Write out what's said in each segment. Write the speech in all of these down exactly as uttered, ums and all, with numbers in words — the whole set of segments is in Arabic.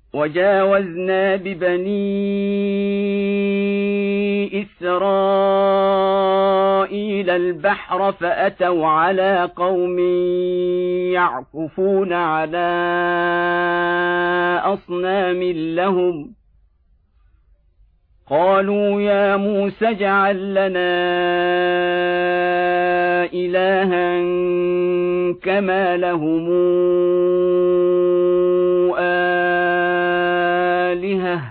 وجاوزنا ببني إسرائيل البحر فأتوا على قوم يعكفون على أصنام لهم قالوا يا موسى اجعل لنا إلها كما لهم آلهة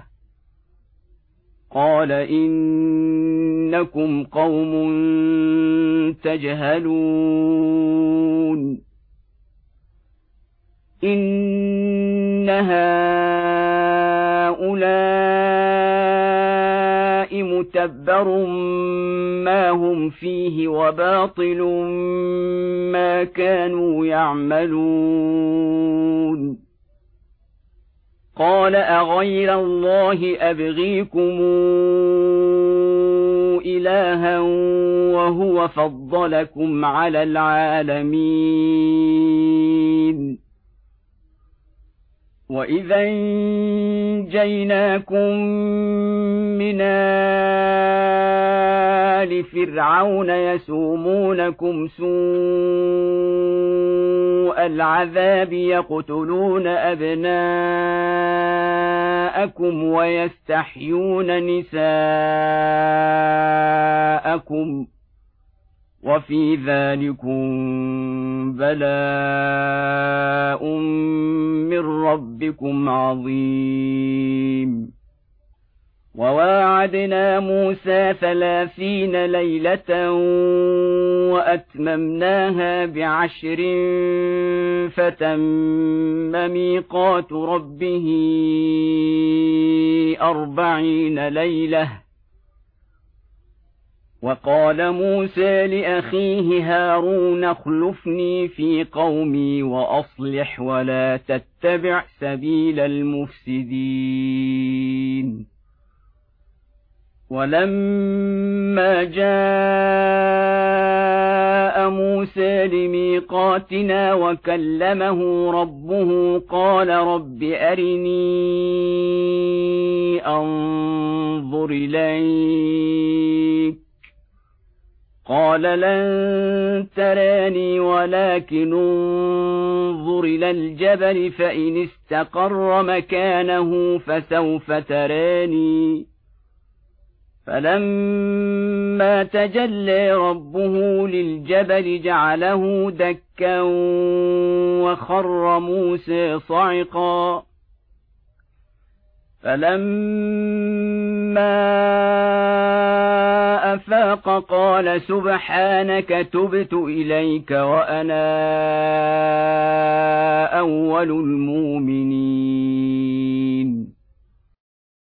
قال إنكم قوم تجهلون إن هؤلاء متبر ما هم فيه وباطل ما كانوا يعملون قال أغير الله أبغيكم إلها وهو فضلكم على العالمين وإذا أنجيناكم من آل فرعون يسومونكم سوء العذاب يقتلون أبناءكم ويستحيون نساءكم وفي ذلكم بلاء من ربكم عظيم وواعدنا موسى ثلاثين ليلة وأتممناها بعشر فتم ميقات ربه أربعين ليلة وقال موسى لأخيه هارون اخلفني في قومي وأصلح ولا تتبع سبيل المفسدين ولما جاء موسى لميقاتنا وكلمه ربه قال رب أرني أنظر إليك قال لن تراني ولكن انظر إلى الجبل فإن استقر مكانه فسوف تراني فلما تجلى ربه للجبل جعله دكا وخر موسى صعقا فلما أفاق قال سبحانك تبت إليك وأنا أول المؤمنين